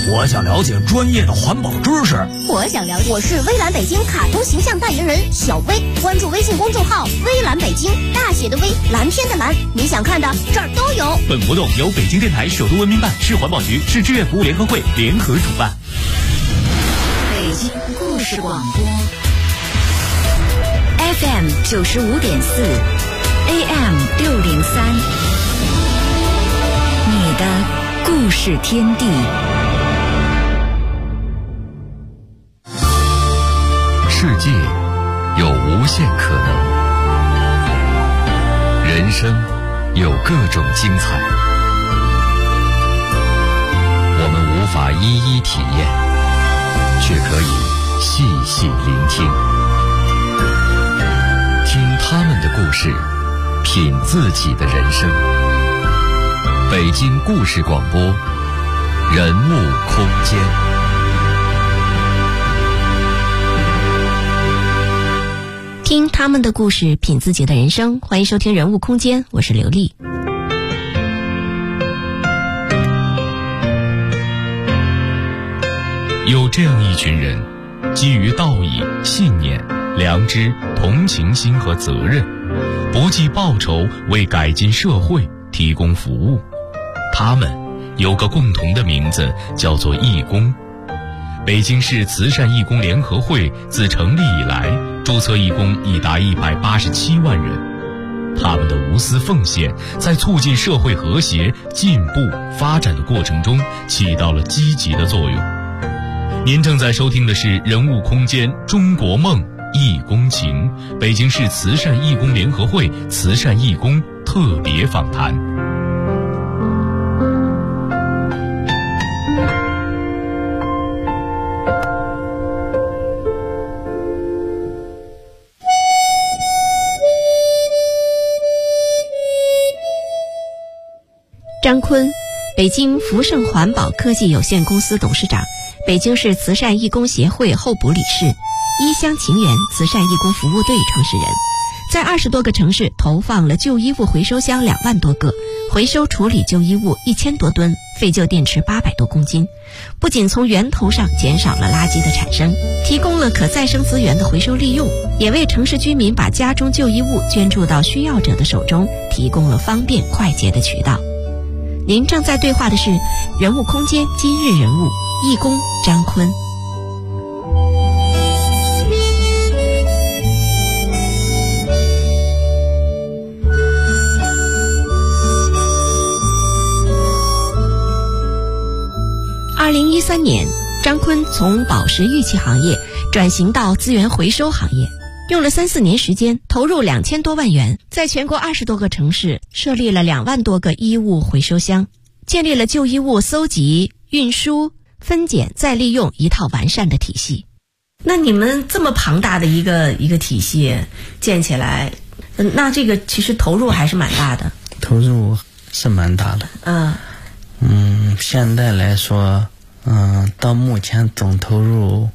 我想了解专业的环保知识。 我想了解。我是微蓝北京卡通形象代言人小薇，关注微信公众号微蓝北京，大写的微，蓝天的蓝，你想看的这儿都有。 本活动由北京电台首都文明办、市环保局、市志愿服务联合会联合主办。 北京故事广播 FM 95.4 AM 603，你的故事天地。 世界有无限可能，人生有各种精彩，我们无法一一体验，却可以细细聆听，听他们的故事，品自己的人生。北京故事广播，人物空间。 听他们的故事，品自己的人生。欢迎收听人物空间，我是刘丽。 有这样一群人，基于道义、信念、良知、同情心和责任，不计报酬为改进社会提供服务。他们有个共同的名字，叫做义工。北京市慈善义工联合会自成立以来，注册义工已达187万人。他们的无私奉献，在促进社会和谐、进步、发展的过程中起到了积极的作用。您正在收听的是人物空间中国梦义工情，北京市慈善义工联合会慈善义工特别访谈。 张坤，北京福盛环保科技有限公司董事长，北京市慈善义工协会候补理事，衣香情缘慈善义工服务队创始人，在20多个城市投放了旧衣物回收箱2万多个，回收处理旧衣物1000多吨，废旧电池800多公斤，不仅从源头上减少了垃圾的产生，提供了可再生资源的回收利用，也为城市居民把家中旧衣物捐助到需要者的手中提供了方便快捷的渠道。您正在对话的是人物空间今日人物义工张坤。2013年，张坤从宝石玉器行业转型到资源回收行业，用了3-4年时间，投入2000多万元，在全国20多个城市设立了2万多个衣物回收箱，建立了旧衣物搜集、运输、分拣、再利用一套完善的体系。那你们这么庞大的一个体系建起来，那这个其实投入还是蛮大的。 投入是蛮大的。现在来说，到目前总投入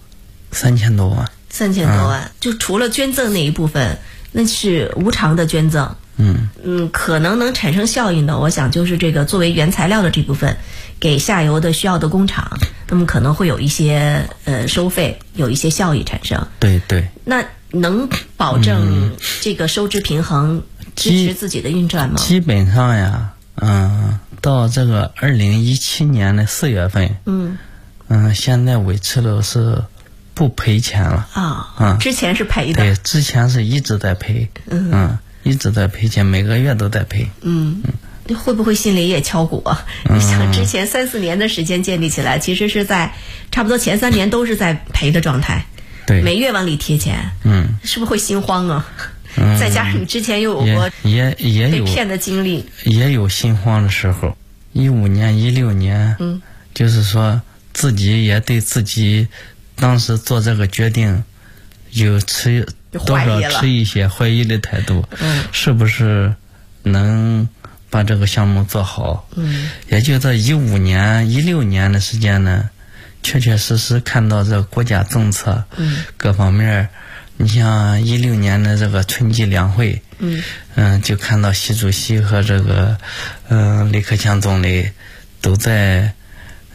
3000多万。3000 多万，就除了捐赠那一部分，那是无偿的捐赠。可能能产生效应的，我想就是这个作为原材料的这部分，给下游的需要的工厂，那么可能会有一些收费，有一些效益产生。 对对。 那能保证这个收支平衡，支持自己的运转吗？ 基本上呀，到这个2017年的4月份，现在维持的是不赔钱了。 之前是赔的。 对，之前是一直在赔。一直在赔钱，每个月都在赔。 会不会心里也敲鼓啊？你想之前3-4年的时间建立起来，其实是在差不多前3年都是在赔的状态。 对， 每月往里贴钱。是不是会心慌啊？再加上你之前又有过也被骗的经历， 也有心慌的时候。15年、16年，就是说自己也对自己当时做这个决定有多少持一些怀疑的态度，是不是能把这个项目做好？也就在15年、16年的时间呢，确确实实看到这国家政策，各方面，你像16年的这个春季两会，就看到习主席和这个李克强总理都在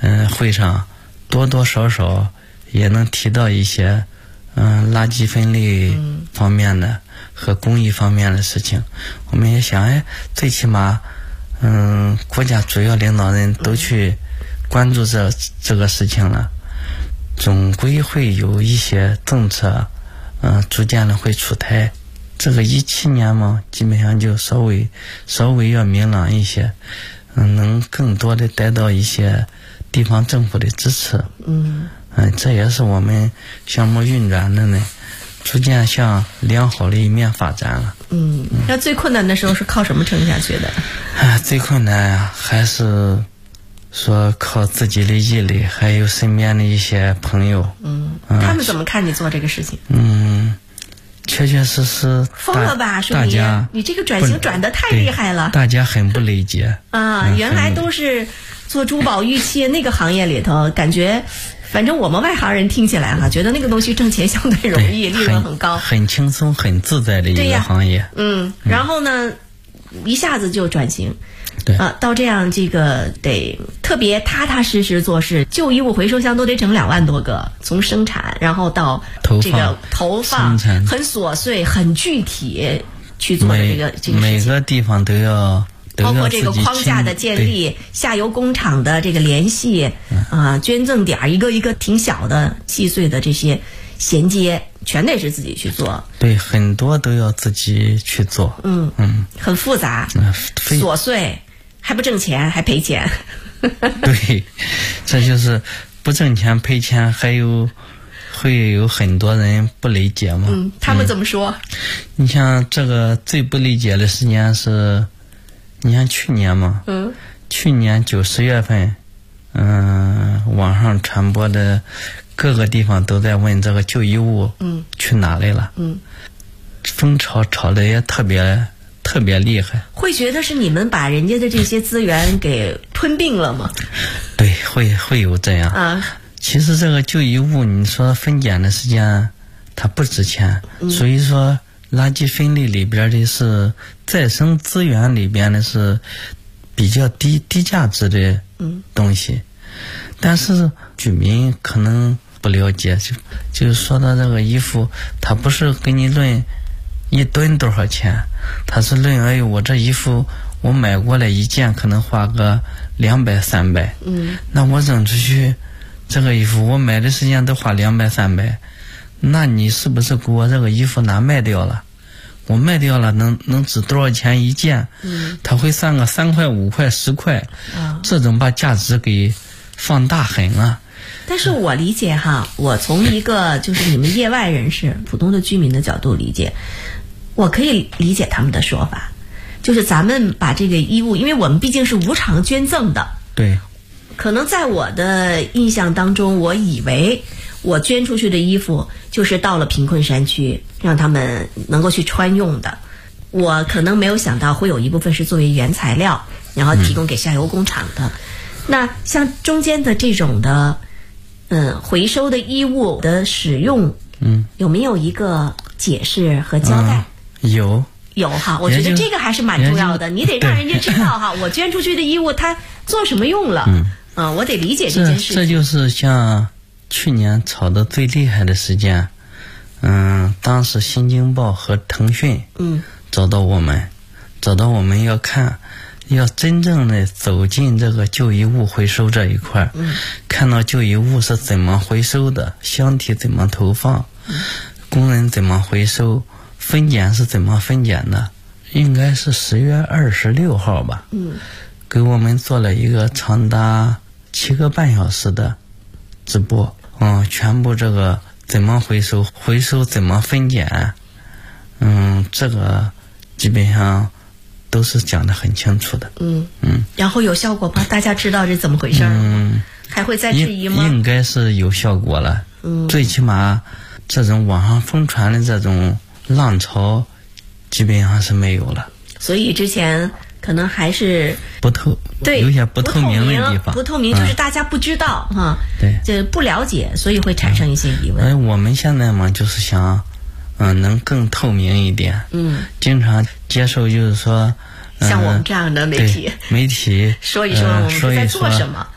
会上多多少少也能提到一些垃圾分类方面的和公益方面的事情。我们也想最起码国家主要领导人都去关注这个事情了，总归会有一些政策逐渐的会出台。这个17年嘛，基本上就稍微要明朗一些，能更多的得到一些地方政府的支持。这也是我们项目运转的呢，逐渐向良好的一面发展了。 那最困难的时候是靠什么撑下去的？ 最困难还是说靠自己的毅力，还有身边的一些朋友。 他们怎么看你做这个事情？ 确确实实疯了吧，淑妮，你这个转型转得太厉害了， 大家很不理解原来都是做珠宝玉器那个行业里头，感觉反正我们外行人听起来觉得那个东西挣钱相对容易，利润很高， 很轻松很自在的一个行业。 然后呢一下子就转型，到这样这个得特别踏踏实实做事，旧衣物回收箱都得整2万多个，从生产然后到这个投放，很琐碎很具体去做的这个事情， 每个地方都要包括这个框架的建立，下游工厂的这个联系捐赠点一个一个挺小的细碎的这些衔接全得是自己去做。 对，很多都要自己去做。 很复杂琐碎，还不挣钱还赔钱。 对，这就是不挣钱赔钱，会有很多人不理解嘛。 他们怎么说？ 你像这个最不理解的时间是，你像去年嘛，去年9、10月份，网上传播的各个地方都在问这个旧衣物去哪里了。风潮炒的也特别厉害。 会觉得是你们把人家的这些资源给吞并了吗？ 对，会有这样其实这个旧衣物你说分拣的时间它不值钱，所以说垃圾分类里边的是再生资源里边的是比较低价值的东西。但是居民可能不了解，就说到这个衣服，它不是给你论1吨多少钱，它是论我这衣服我买过来一件可能花个200、300，那我扔出去这个衣服我买的时间都花200、300，那你是不是给我这个衣服拿卖掉了？我卖掉了能值多少钱一件？他会算个3块、5块、10块，这种把价值给放大很啊。 但是我理解我从一个就是你们业外人士、普通的居民的角度理解，我可以理解他们的说法，就是咱们把这个衣物，因为我们毕竟是无偿捐赠的， 对， 可能在我的印象当中，我以为我捐出去的衣服就是到了贫困山区让他们能够去穿用的，我可能没有想到会有一部分是作为原材料然后提供给下游工厂的。那像中间的这种的回收的衣物的使用有没有一个解释和交代？ 有我觉得这个还是蛮重要的，你得让人家知道我捐出去的衣物它做什么用了。我得理解这件事情。 这就是像去年炒的最厉害的事件，当时新京报和腾讯找到我们要真正的走进这个旧衣物回收这一块，看到旧衣物是怎么回收的，箱体怎么投放，工人怎么回收，分拣是怎么分拣的。应该是10月26号吧，给我们做了一个长达7个半小时的直播，全部这个怎么回收怎么分拣，这个基本上都是讲得很清楚的。 然后有效果吗？大家知道这怎么回事吗？还会再质疑吗？ 应该是有效果了。最起码这种网上疯传的这种浪潮基本上是没有了。 所以之前可能还是有些不透明的地方， 不透明就是大家不知道对， 这不了解，所以会产生一些疑问。 我们现在嘛就是想能更透明一点，经常接受就是说像我们这样的媒体说一说我们在做什么。 对，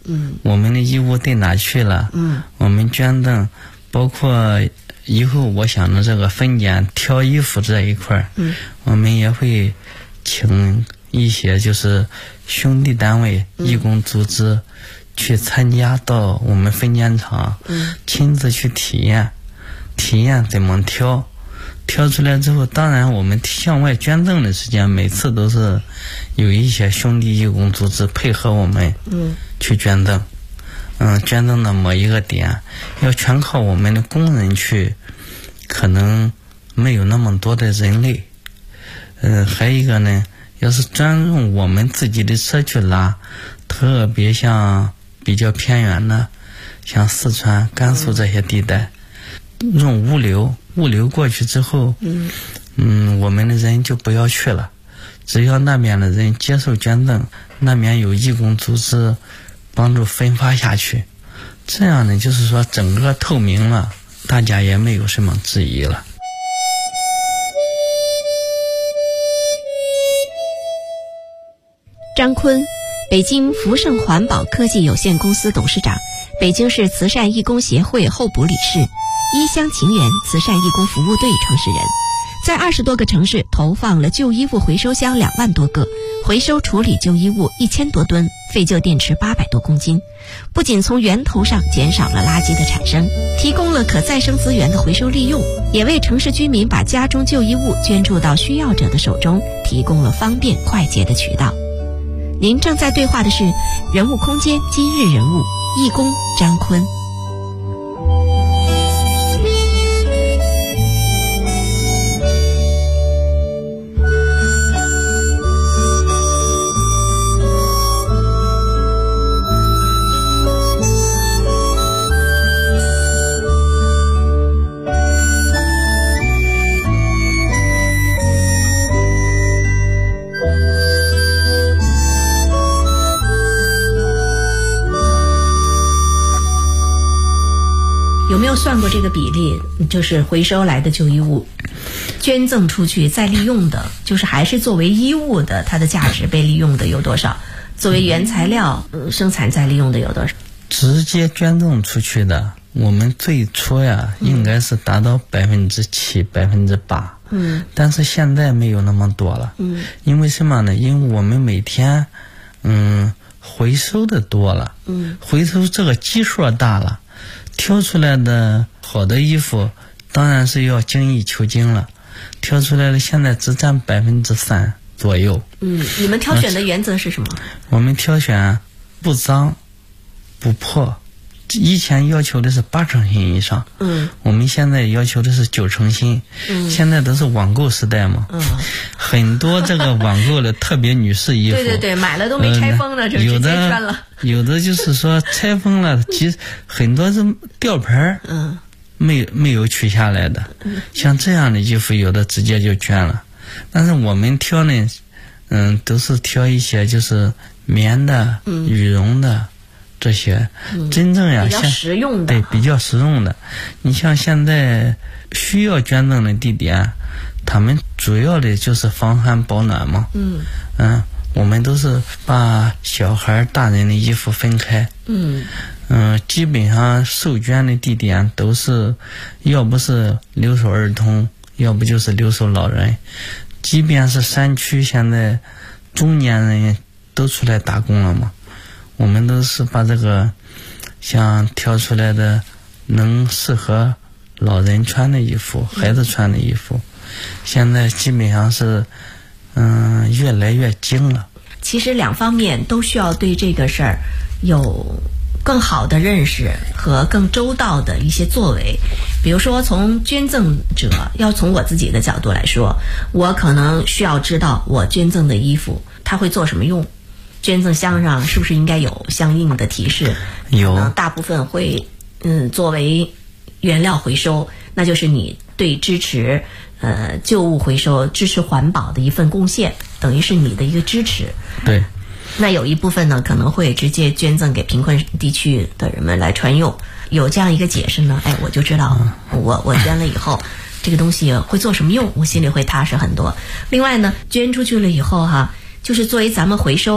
我们的衣物对哪去了，我们捐赠，包括以后我想着这个分拣挑衣服这一块我们也会请一些就是兄弟单位、义工组织去参加到我们分拣厂，亲自去体验怎么挑出来之后，当然我们向外捐赠的时间每次都是有一些兄弟义工组织配合我们去捐赠，捐赠的某一个点要全靠我们的工人去，可能没有那么多的人力，还有一个呢，要是专用我们自己的车去拉，特别像比较偏远的，像四川、甘肃这些地带，用物流过去之后，我们的人就不要去了，只要那边的人接受捐赠，那边有义工组织帮助分发下去，这样呢，就是说整个透明了，大家也没有什么质疑了。 张坤，北京福盛环保科技有限公司董事长，北京市慈善义工协会候补理事，一乡情缘慈善义工服务队创始人，在20多个城市投放了旧衣物回收箱2万多个，回收处理旧衣物1000多吨，废旧电池800多公斤，不仅从源头上减少了垃圾的产生，提供了可再生资源的回收利用，也为城市居民把家中旧衣物捐助到需要者的手中提供了方便快捷的渠道。您正在对话的是人物空间今日人物，义工张坤。有没有算过这个比例？就是回收来的旧衣物捐赠出去再利用的，就是还是作为衣物的，它的价值被利用的有多少？作为原材料生产再利用的有多少？ 直接捐赠出去的，我们最初应该是达到7%、8%，但是现在没有那么多了，因为什么呢？因为我们每天回收的多了，回收这个基数大了。挑出来的好的衣服当然是要精益求精了，挑出来的现在只占3%左右。 你们挑选的原则是什么？ 我们挑选不脏不破，以前要求的是8成新以上，我们现在要求的是9成新，现在都是网购时代嘛，很多这个网购的特别女士衣服， 对，买了都没拆封呢，就直接穿了。 有的就是说拆封了，很多是吊牌没有取下来的，像这样的衣服有的直接就捐了。但是我们挑呢，都是挑一些就是棉的、羽绒的。这些真正比较实用的， 对，比较实用的。你像现在需要捐赠的地点，他们主要的就是防寒保暖嘛。我们都是把小孩、大人的衣服分开。基本上受捐的地点都是，要不是留守儿童，要不就是留守老人。即便是山区，现在中年人都出来打工了嘛。我们都是把这个像挑出来的能适合老人穿的衣服、孩子穿的衣服，现在基本上是越来越精了。 其实2方面都需要对这个事儿有更好的认识和更周到的一些作为。比如说从捐赠者，要从我自己的角度来说，我可能需要知道我捐赠的衣服它会做什么用，捐赠箱上是不是应该有相应的提示？ 有， 可能大部分会作为原料回收，那就是你对支持旧物回收、支持环保的一份贡献，等于是你的一个支持。 对。 那有一部分呢，可能会直接捐赠给贫困地区的人们来传用。有这样一个解释呢，我就知道我捐了以后，这个东西会做什么用，我心里会踏实很多。另外呢，捐出去了以后就是作为咱们回收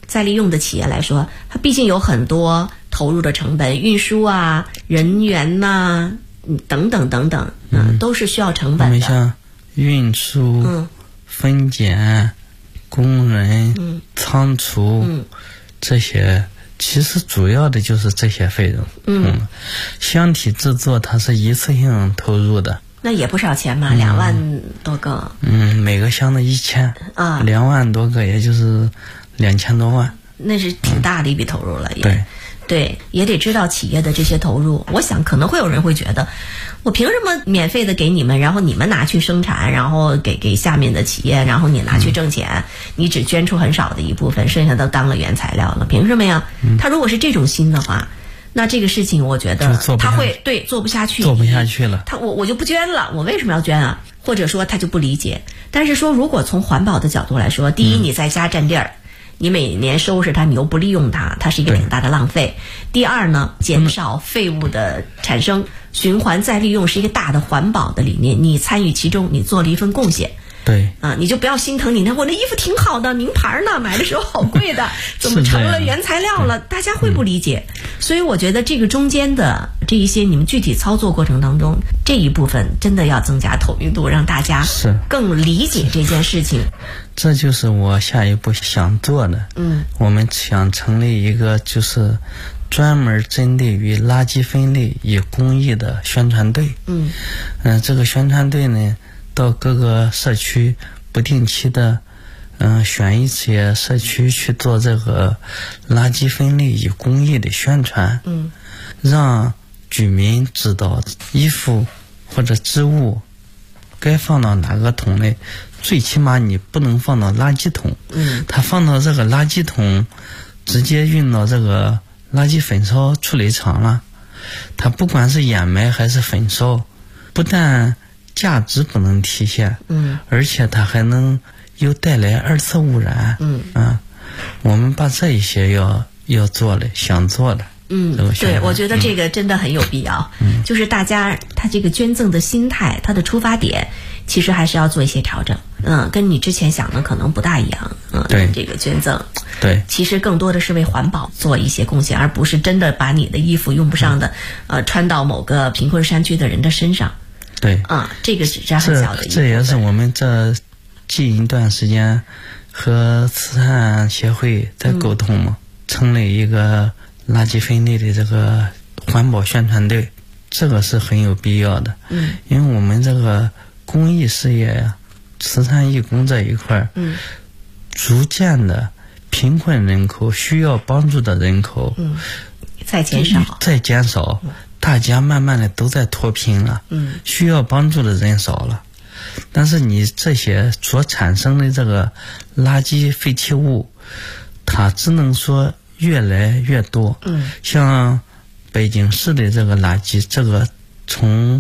再利用的企业来说，它毕竟有很多投入的成本，运输啊、人员呐、等等等等，都是需要成本的。 像运输、分拣、工人、仓储这些，其实主要的就是这些费用。箱体制作它是一次性投入的。 那也不少钱嘛，2万多个。 每个箱子1000啊，2万多个，也就是2000多万。 那是挺大的一笔投入了， 也。 对，也得知道企业的这些投入。我想可能会有人会觉得，我凭什么免费的给你们，然后你们拿去生产，然后给下面的企业，然后你拿去挣钱，你只捐出很少的一部分，剩下都当了原材料了，凭什么呀？他如果是这种心的话，那这个事情我觉得他会做不下去了。 我就不捐了，我为什么要捐啊？或者说他就不理解。但是说如果从环保的角度来说，第一，你在家占地儿。你每年收拾它，你又不利用它，它是一个挺大的浪费。第二呢，减少废物的产生，循环再利用是一个大的环保的理念，你参与其中，你做了一份贡献。 对你就不要心疼你看我那衣服挺好的，名牌呢，买的时候好贵的，怎么成了原材料了？大家会不理解。所以我觉得这个中间的这一些你们具体操作过程当中，这一部分真的要增加透明度，让大家更理解这件事情。 这就是我下一步想做的。我们想成立一个就是专门针对于垃圾分类与公益的宣传队。这个宣传队呢，到各个社区不定期的选一些社区去做这个垃圾分类与公益的宣传。让居民知道衣服或者织物该放到哪个桶类，最起码你不能放到垃圾桶。它放到这个垃圾桶，直接运到这个垃圾焚烧处理厂了。它不管是掩埋还是焚烧，不但价值不能体现，而且它还能又带来2次污染。我们把这一些要做的，想做的。 对，我觉得这个真的很有必要。就是大家他这个捐赠的心态，他的出发点，其实还是要做一些调整。跟你之前想的可能不大一样。 对， 这个捐赠， 对， 其实更多的是为环保做一些贡献，而不是真的把你的衣服用不上的，穿到某个贫困山区的人的身上。 对， 这个只是很小的一部分。 这也是我们这近一段时间和慈善协会在沟通嘛，成立一个垃圾分类的这个环保宣传队，这个是很有必要的。因为我们这个公益事业呀、慈善义工这一块，逐渐的贫困人口、需要帮助的人口， 在减少， 大家慢慢的都在脱贫了，需要帮助的人少了，但是你这些所产生的这个垃圾废弃物，它只能说越来越多。像北京市的这个垃圾，这个从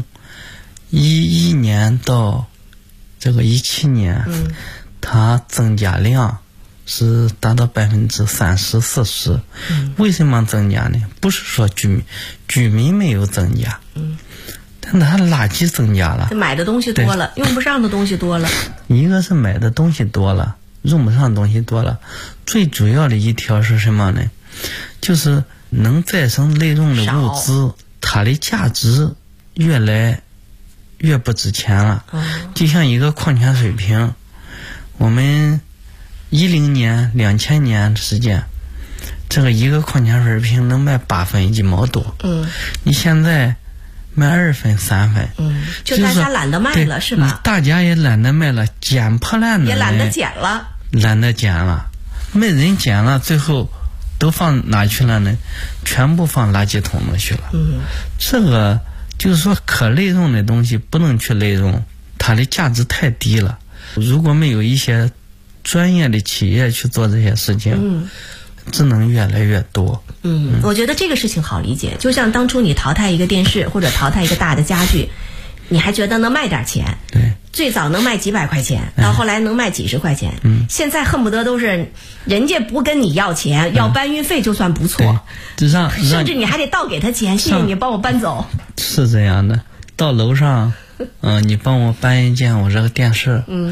11年到这个17年，它增加量是达到30%-40%。为什么增加呢？不是说居民没有增加，但它垃圾增加了， 买的东西多了，用不上的东西多了。 一个是买的东西多了，用不上的东西多了，最主要的一条是什么呢？就是能再生利用的物资，它的价值越来越不值钱了。就像一个矿泉水瓶，我们10年、2000年的时间，这个一个矿泉水瓶能卖8分1毛多。你现在卖2分3分， 就大家懒得卖了，是吧？ 大家也懒得卖了，捡破烂的也懒得捡了， 没人捡了，最后都放哪去了呢？全部放垃圾桶里去了。这个就是说可利用的东西不能去利用，它的价值太低了。如果没有一些专业的企业去做这些事情，只能越来越多。 我觉得这个事情好理解，就像当初你淘汰一个电视或者淘汰一个大的家具，你还觉得能卖点钱， 对， 最早能卖几百块钱，到后来能卖几十块钱，现在恨不得都是人家不跟你要钱，要搬运费就算不错，甚至你还得倒给他钱，谢谢你帮我搬走。 是这样的，到楼上，你帮我搬一件我这个电视，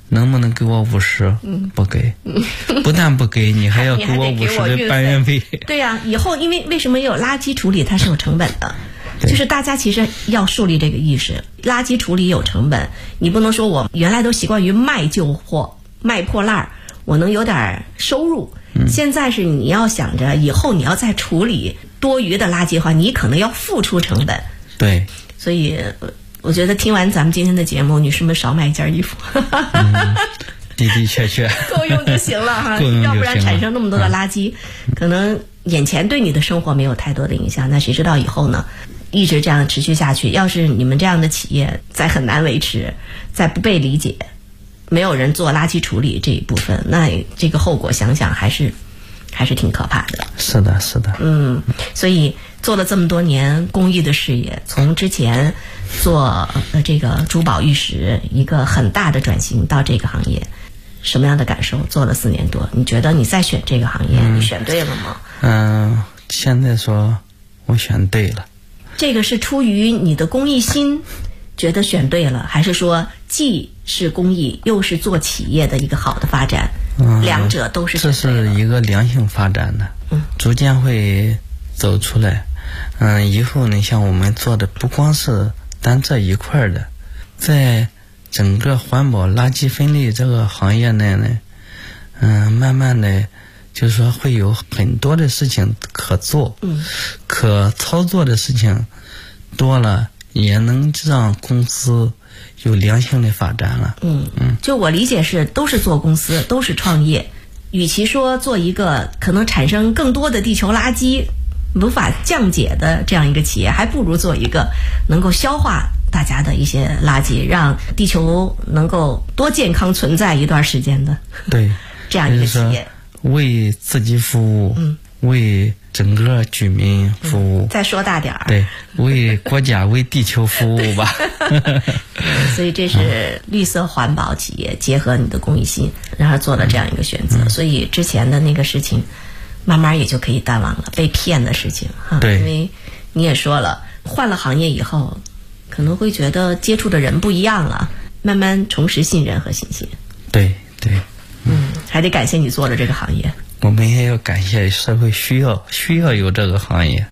能不能给我50？不给，不但不给，你还要给我50的搬运费。 对呀，以后因为什么有垃圾处理，它是有成本的，就是大家其实要树立这个意识，垃圾处理有成本，你不能说我原来都习惯于卖旧货、卖破烂，我能有点收入。现在是你要想着以后你要再处理多余的垃圾的话，你可能要付出成本。 对， 所以我觉得听完咱们今天的节目，女士们少买一件衣服。 的的确确够用就行了哈，要不然产生那么多的垃圾，可能眼前对你的生活没有太多的影响，那谁知道以后呢？一直这样持续下去，要是你们这样的企业再很难维持，再不被理解，没有人做垃圾处理这一部分，那这个后果想想还是挺可怕的。 是的，是的。 所以做了这么多年公益的事业，从之前做这个珠宝玉石一个很大的转型到这个行业，什么样的感受？做了4年多，你觉得你再选这个行业，你选对了吗？ 现在说我选对了。 这个是出于你的公益心觉得选对了，还是说既是公益又是做企业的一个好的发展？两者都是选对了。 这是一个良性发展的，逐渐会走出来。以后呢，像我们做的不光是单这一块的，在整个环保垃圾分类这个行业内呢，慢慢的就是说会有很多的事情可做，可操作的事情多了，也能让公司有良性的发展了。 就我理解是都是做公司，都是创业，与其说做一个可能产生更多的地球垃圾无法降解的这样一个企业，还不如做一个能够消化大家的一些垃圾，让地球能够多健康存在一段时间的。 对， 这样一个企业， 为自己服务，为整个居民服务。 再说大点儿， 对，为国家为地球服务吧。 所以这是绿色环保企业结合你的公益心，然后做了这样一个选择。所以之前的那个事情慢慢也就可以淡忘了，被骗的事情哈。 对， 因为你也说了，换了行业以后可能会觉得接触的人不一样了，慢慢重拾信任和信心。 对对， 还得感谢你做的这个行业。 我们也要感谢社会需要有这个行业。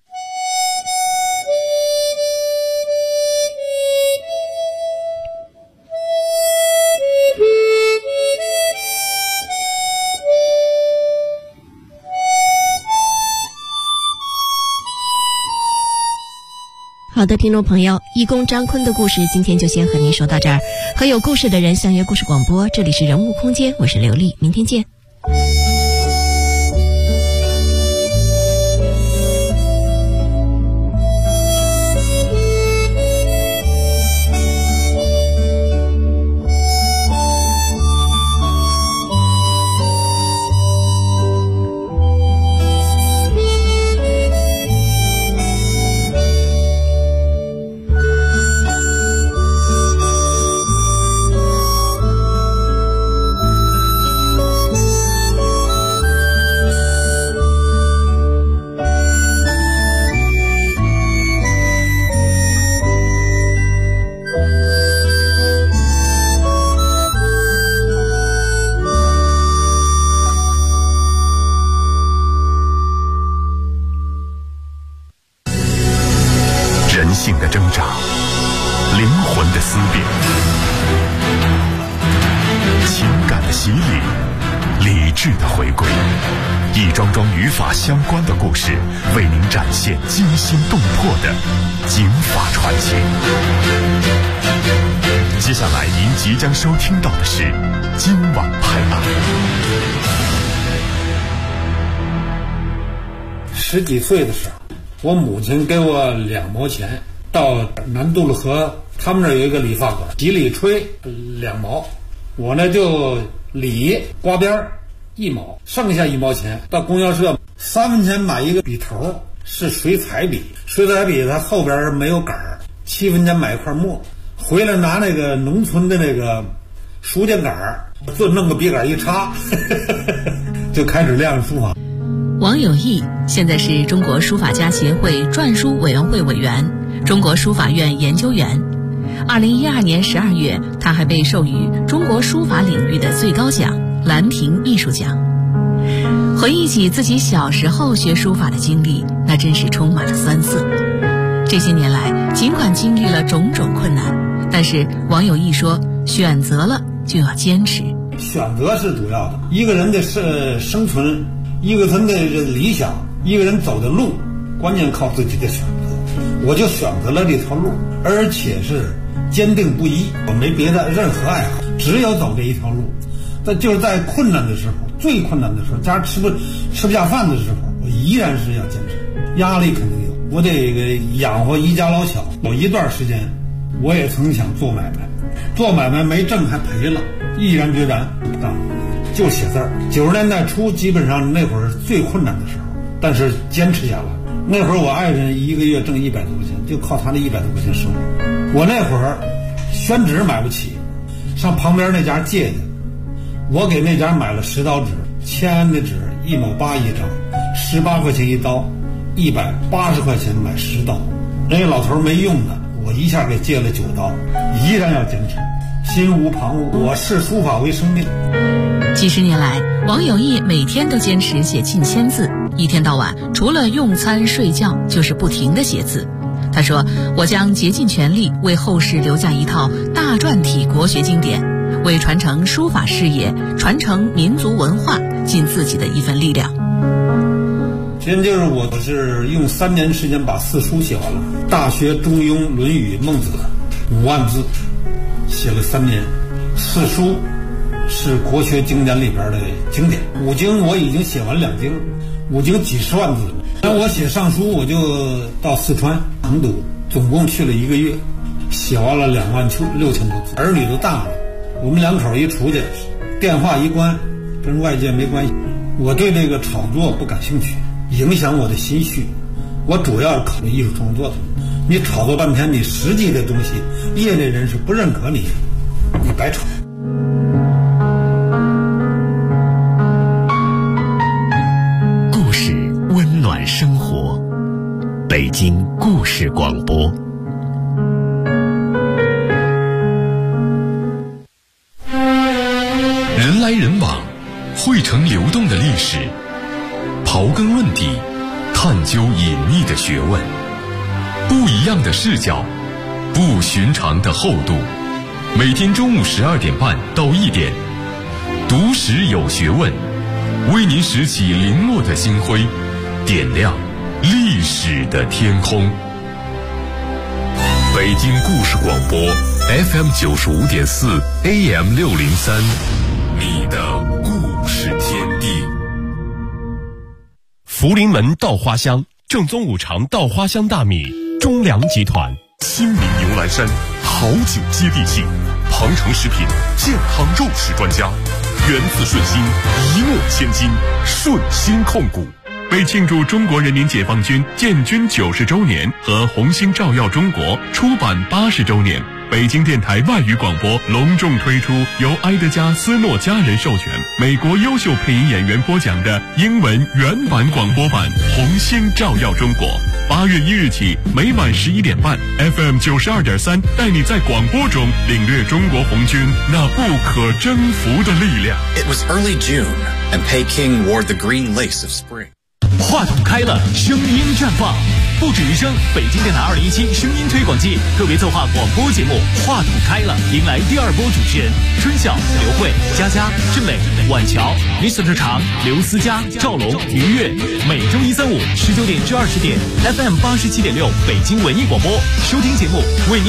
好的，听众朋友，义工张坤的故事今天就先和您说到这儿。和有故事的人相约故事广播，这里是人物空间，我是刘丽，明天见。 人性的挣扎，灵魂的思辨，情感的洗礼，理智的回归，一桩桩与法相关的故事，为您展现惊心动魄的警法传奇。接下来您即将收听到的是今晚拍案。 10几岁的时候，我母亲给我2毛钱，到南渡了河，他们那儿有一个理发馆，几里吹2毛，我呢就理刮边1毛，剩下1毛钱到供销社3分钱买一个笔头，是水彩笔，水彩笔它后边没有杆儿，7分钱买一块墨，回来拿那个农村的那个书架杆儿，就弄个笔杆一插，就开始练书法。 王有义现在是中国书法家协会篆书委员会委员、中国书法院研究员。 2012年12月，他还被授予中国书法领域的最高奖兰亭艺术奖。回忆起自己小时候学书法的经历，那真是充满了酸涩。这些年来，尽管经历了种种困难，但是王有义说，选择了就要坚持。 选择是主要的，一个人的生存，一个人的理想，一个人走的路，关键靠自己的选择。我就选择了这条路，而且是坚定不移，我没别的任何爱好，只有走这一条路。但就是在困难的时候，最困难的时候，家吃不下饭的时候，我依然是要坚持。压力肯定有，我得养活一家老小。有一段时间，我也曾想做买卖，做买卖没挣还赔了，毅然决然不干，就写字儿。90年代初，基本上那会儿最困难的时候，但是坚持下来。那会儿我爱人一个月挣100多块钱，就靠他那100多块钱生活。我那会儿宣纸买不起，上旁边那家借的，我给那家买了10刀纸，签的纸1毛8一张，18块钱一刀，180块钱买10刀。那个老头没用的，我一下给借了9刀，依然要坚持，心无旁骛。我视书法为生命。 几十年来，王有义每天都坚持写近1000字，一天到晚除了用餐睡觉就是不停地写字。他说，我将竭尽全力为后世留下一套大篆体国学经典，为传承书法事业、传承民族文化尽自己的一份力量。 其实就是我是用3年时间把4书写完了，《大学》《中庸》《论语》《孟子》5万字，写了3年。4书是国学经典里边的经典，5经我已经写完2经，5经几十万字了。那我写上书，我就到四川成都，总共去了1个月，写完了26000多字。儿女都大了，我们2口一出去，电话一关，跟外界没关系。我对这个炒作不感兴趣，影响我的心绪。我主要考虑艺术创作的。你炒作半天，你实际的东西，业内人士不认可你，你白炒。 故事温暖生活，北京故事广播。 人来人往，汇成流动的历史，刨根问底，探究隐秘的学问，不一样的视角，不寻常的厚度。每天中午12点半到1点，读史有学问，为您拾起零落的星辉，点亮历史的天空。 北京故事广播 FM 95.4 AM 603，你的故事天地。 福临门稻花香，正宗5常稻花香大米，中粮集团。 亲民牛栏山，好酒接地气。庞城食品健康肉食专家，源自顺心，一诺千金，顺心控股。 为庆祝中国人民解放军建军90周年和红星照耀中国出版80周年，北京电台外语广播隆重推出由埃德加·斯诺家人授权、美国优秀配音演员播讲的英文原版广播版《红星照耀中国》。8月1日起，每晚11点半 ，FM 92.3带你在广播中领略中国红军那不可征服的力量。 It was early June, and Peking wore the green lace of spring. 话筒开了，声音绽放，不止于声。北京电台2017声音推广季特别策划广播节目《话筒开了》，迎来第2波主持人春晓、刘慧、佳佳、志美、婉乔、Mr. 常、刘思佳、赵龙、于越。每周1、3、519点至20点 ，FM 87.6北京文艺广播收听节目，为您